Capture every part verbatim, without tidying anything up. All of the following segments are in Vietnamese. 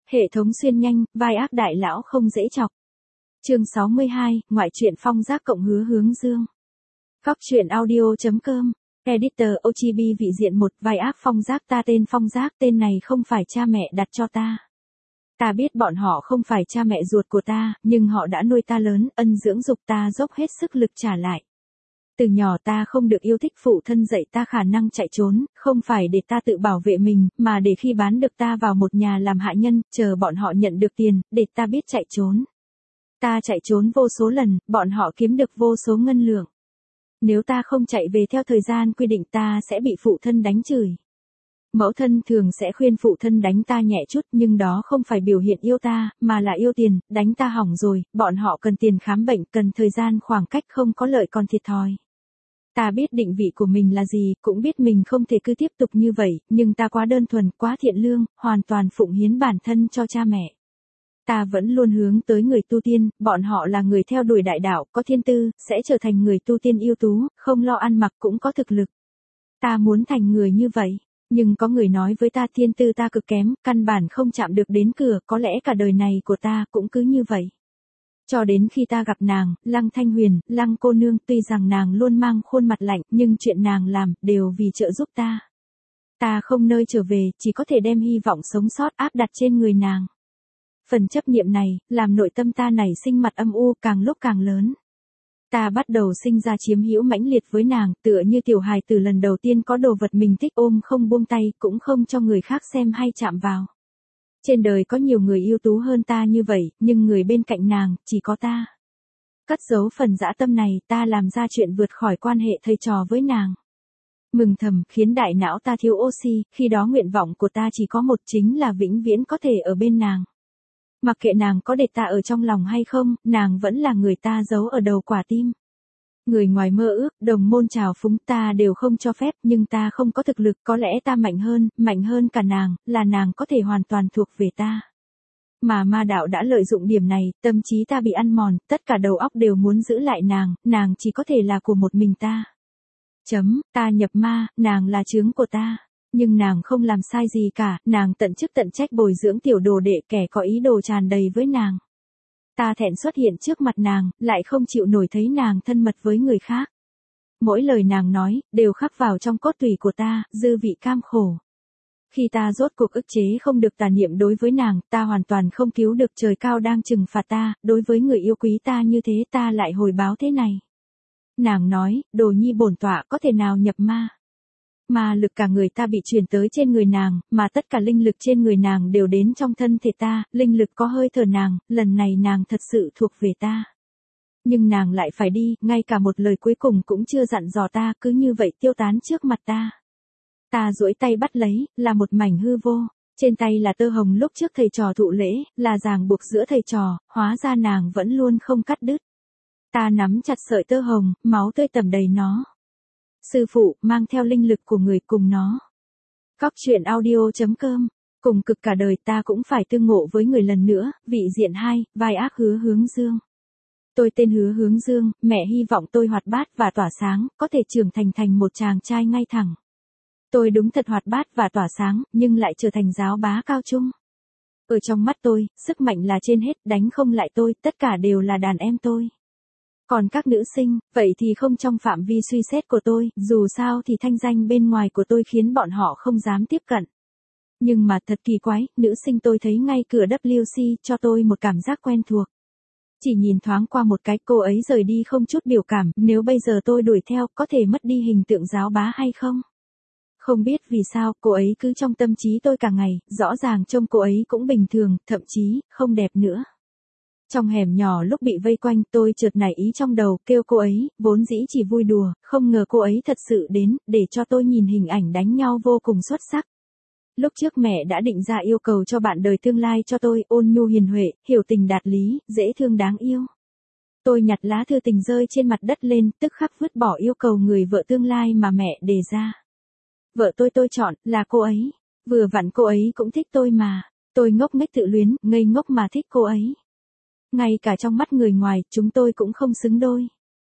Hệ thống xuyên nhanh, vai ác đại lão không dễ chọc. Chương sáu mươi hai, ngoại truyện Phong Giác cộng Hứa Hướng Dương. Góc truyện audio.com. Editor ô giê bê vị diện một, vai ác Phong Giác. Ta tên Phong Giác, tên này không phải cha mẹ đặt cho ta. Ta biết bọn họ không phải cha mẹ ruột của ta, nhưng họ đã nuôi ta lớn, ân dưỡng dục ta, dốc hết sức lực trả lại. Từ nhỏ ta không được yêu thích phụ thân dạy ta khả năng chạy trốn, không phải để ta tự bảo vệ mình, mà để khi bán được ta vào một nhà làm hạ nhân, chờ bọn họ nhận được tiền, để ta biết chạy trốn. Ta chạy trốn vô số lần, bọn họ kiếm được vô số ngân lượng. Nếu ta không chạy về theo thời gian quy định ta sẽ bị phụ thân đánh chửi. Mẫu thân thường sẽ khuyên phụ thân đánh ta nhẹ chút, nhưng đó không phải biểu hiện yêu ta, mà là yêu tiền, đánh ta hỏng rồi, bọn họ cần tiền khám bệnh, cần thời gian khoảng cách, không có lợi còn thiệt thòi. Ta biết định vị của mình là gì, cũng biết mình không thể cứ tiếp tục như vậy, nhưng ta quá đơn thuần, quá thiện lương, hoàn toàn phụng hiến bản thân cho cha mẹ. Ta vẫn luôn hướng tới người tu tiên, bọn họ là người theo đuổi đại đạo, có thiên tư, sẽ trở thành người tu tiên ưu tú, không lo ăn mặc cũng có thực lực. Ta muốn thành người như vậy, nhưng có người nói với ta thiên tư ta cực kém, căn bản không chạm được đến cửa, có lẽ cả đời này của ta cũng cứ như vậy. Cho đến khi ta gặp nàng, Lăng Thanh Huyền, Lăng cô nương, tuy rằng nàng luôn mang khuôn mặt lạnh, nhưng chuyện nàng làm, đều vì trợ giúp ta. Ta không nơi trở về, chỉ có thể đem hy vọng sống sót áp đặt trên người nàng. Phần chấp niệm này, làm nội tâm ta nảy sinh mặt âm u, càng lúc càng lớn. Ta bắt đầu sinh ra chiếm hữu mãnh liệt với nàng, tựa như tiểu hài từ lần đầu tiên có đồ vật mình thích ôm không buông tay, cũng không cho người khác xem hay chạm vào. Trên đời có nhiều người ưu tú hơn ta như vậy, nhưng người bên cạnh nàng, chỉ có ta. Cất giấu phần dã tâm này, ta làm ra chuyện vượt khỏi quan hệ thầy trò với nàng. Mừng thầm, khiến đại não ta thiếu oxy, khi đó nguyện vọng của ta chỉ có một, chính là vĩnh viễn có thể ở bên nàng. Mặc kệ nàng có để ta ở trong lòng hay không, nàng vẫn là người ta giấu ở đầu quả tim. Người ngoài mơ ước, đồng môn trào phúng ta đều không cho phép, nhưng ta không có thực lực, có lẽ ta mạnh hơn, mạnh hơn cả nàng, là nàng có thể hoàn toàn thuộc về ta. Mà ma đạo đã lợi dụng điểm này, tâm trí ta bị ăn mòn, tất cả đầu óc đều muốn giữ lại nàng, nàng chỉ có thể là của một mình ta. Chấm, ta nhập ma, nàng là chướng của ta. Nhưng nàng không làm sai gì cả, nàng tận chức tận trách bồi dưỡng tiểu đồ đệ, kẻ có ý đồ tràn đầy với nàng. Ta thẹn xuất hiện trước mặt nàng, lại không chịu nổi thấy nàng thân mật với người khác. Mỗi lời nàng nói, đều khắc vào trong cốt tủy của ta, dư vị cam khổ. Khi ta rốt cuộc ức chế không được tà niệm đối với nàng, ta hoàn toàn không cứu được, trời cao đang trừng phạt ta, đối với người yêu quý ta như thế ta lại hồi báo thế này. Nàng nói, đồ nhi bổn tọa có thể nào nhập ma. Mà lực cả người ta bị truyền tới trên người nàng, mà tất cả linh lực trên người nàng đều đến trong thân thể ta, linh lực có hơi thở nàng, lần này nàng thật sự thuộc về ta. Nhưng nàng lại phải đi, ngay cả một lời cuối cùng cũng chưa dặn dò ta, cứ như vậy tiêu tán trước mặt ta. Ta duỗi tay bắt lấy, là một mảnh hư vô, trên tay là tơ hồng lúc trước thầy trò thụ lễ, là ràng buộc giữa thầy trò, hóa ra nàng vẫn luôn không cắt đứt. Ta nắm chặt sợi tơ hồng, máu tươi tẩm đầy nó. Sư phụ, mang theo linh lực của người cùng nó. Góc truyện audio.com. Cùng cực cả đời ta cũng phải tương ngộ với người lần nữa, vị diện hai, vai ác Hứa Hướng Dương. Tôi tên Hứa Hướng Dương, mẹ hy vọng tôi hoạt bát và tỏa sáng, có thể trưởng thành thành một chàng trai ngay thẳng. Tôi đúng thật hoạt bát và tỏa sáng, nhưng lại trở thành giáo bá cao trung. Ở trong mắt tôi, sức mạnh là trên hết, đánh không lại tôi, tất cả đều là đàn em tôi. Còn các nữ sinh, vậy thì không trong phạm vi suy xét của tôi, dù sao thì thanh danh bên ngoài của tôi khiến bọn họ không dám tiếp cận. Nhưng mà thật kỳ quái, nữ sinh tôi thấy ngay cửa W C cho tôi một cảm giác quen thuộc. Chỉ nhìn thoáng qua một cái, cô ấy rời đi không chút biểu cảm, nếu bây giờ tôi đuổi theo, có thể mất đi hình tượng giáo bá hay không? Không biết vì sao, cô ấy cứ trong tâm trí tôi cả ngày, rõ ràng trông cô ấy cũng bình thường, thậm chí, không đẹp nữa. Trong hẻm nhỏ lúc bị vây quanh, tôi chợt nảy ý trong đầu, kêu cô ấy, vốn dĩ chỉ vui đùa, không ngờ cô ấy thật sự đến, để cho tôi nhìn hình ảnh đánh nhau vô cùng xuất sắc. Lúc trước mẹ đã định ra yêu cầu cho bạn đời tương lai cho tôi, ôn nhu hiền huệ, hiểu tình đạt lý, dễ thương đáng yêu. Tôi nhặt lá thư tình rơi trên mặt đất lên, tức khắc vứt bỏ yêu cầu người vợ tương lai mà mẹ đề ra. Vợ tôi tôi chọn, là cô ấy. Vừa vặn cô ấy cũng thích tôi mà. Tôi ngốc nghếch tự luyến, ngây ngốc mà thích cô ấy. Ngay cả trong mắt người ngoài, chúng tôi cũng không xứng đôi.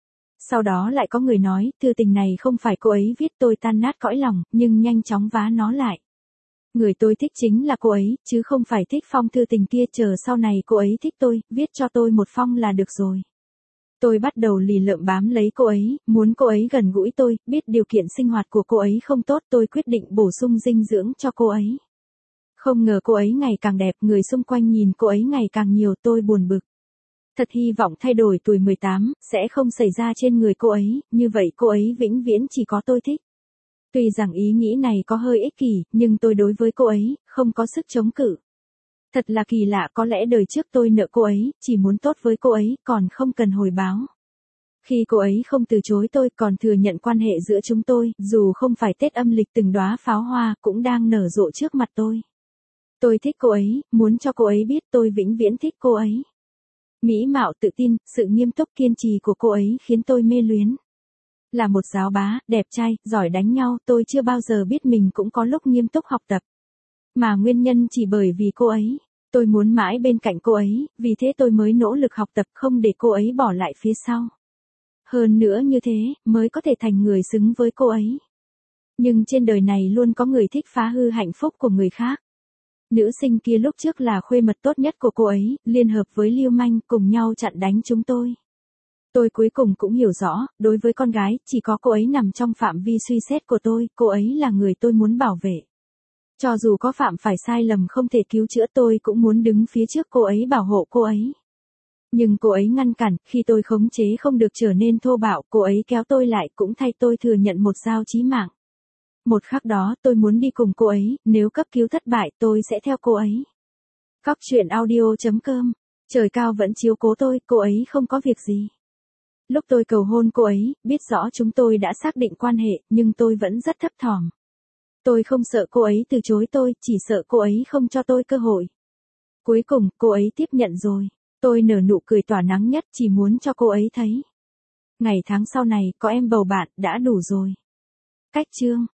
Sau đó lại có người nói, thư tình này không phải cô ấy viết, tôi tan nát cõi lòng, nhưng nhanh chóng vá nó lại. Người tôi thích chính là cô ấy, chứ không phải thích phong thư tình kia, chờ sau này cô ấy thích tôi, viết cho tôi một phong là được rồi. Tôi bắt đầu lì lợm bám lấy cô ấy, muốn cô ấy gần gũi tôi, biết điều kiện sinh hoạt của cô ấy không tốt, tôi quyết định bổ sung dinh dưỡng cho cô ấy. Không ngờ cô ấy ngày càng đẹp, người xung quanh nhìn cô ấy ngày càng nhiều, tôi buồn bực. Thật hy vọng thay đổi tuổi mười tám, sẽ không xảy ra trên người cô ấy, như vậy cô ấy vĩnh viễn chỉ có tôi thích. Tuy rằng ý nghĩ này có hơi ích kỷ, nhưng tôi đối với cô ấy, không có sức chống cự. Thật là kỳ lạ, có lẽ đời trước tôi nợ cô ấy, chỉ muốn tốt với cô ấy, còn không cần hồi báo. Khi cô ấy không từ chối tôi, còn thừa nhận quan hệ giữa chúng tôi, dù không phải Tết âm lịch từng đóa pháo hoa, cũng đang nở rộ trước mặt tôi. Tôi thích cô ấy, muốn cho cô ấy biết tôi vĩnh viễn thích cô ấy. Mỹ mạo tự tin, sự nghiêm túc kiên trì của cô ấy khiến tôi mê luyến. Là một giáo bá, đẹp trai, giỏi đánh nhau, tôi chưa bao giờ biết mình cũng có lúc nghiêm túc học tập. Mà nguyên nhân chỉ bởi vì cô ấy. Tôi muốn mãi bên cạnh cô ấy, vì thế tôi mới nỗ lực học tập không để cô ấy bỏ lại phía sau. Hơn nữa như thế, mới có thể thành người xứng với cô ấy. Nhưng trên đời này luôn có người thích phá hư hạnh phúc của người khác. Nữ sinh kia lúc trước là khuê mật tốt nhất của cô ấy, liên hợp với Lưu Manh cùng nhau chặn đánh chúng tôi. Tôi cuối cùng cũng hiểu rõ, đối với con gái, chỉ có cô ấy nằm trong phạm vi suy xét của tôi, cô ấy là người tôi muốn bảo vệ. Cho dù có phạm phải sai lầm không thể cứu chữa, tôi cũng muốn đứng phía trước cô ấy bảo hộ cô ấy. Nhưng cô ấy ngăn cản, khi tôi khống chế không được trở nên thô bạo, cô ấy kéo tôi lại cũng thay tôi thừa nhận một dao chí mạng. Một khắc đó tôi muốn đi cùng cô ấy, nếu cấp cứu thất bại tôi sẽ theo cô ấy. Cóc truyện audio chấm com. Trời cao vẫn chiếu cố tôi, cô ấy không có việc gì. Lúc tôi cầu hôn cô ấy, biết rõ chúng tôi đã xác định quan hệ, nhưng tôi vẫn rất thấp thỏm. Tôi không sợ cô ấy từ chối tôi, chỉ sợ cô ấy không cho tôi cơ hội. Cuối cùng, cô ấy tiếp nhận rồi. Tôi nở nụ cười tỏa nắng nhất, chỉ muốn cho cô ấy thấy. Ngày tháng sau này, có em bầu bạn, đã đủ rồi. Cách chương.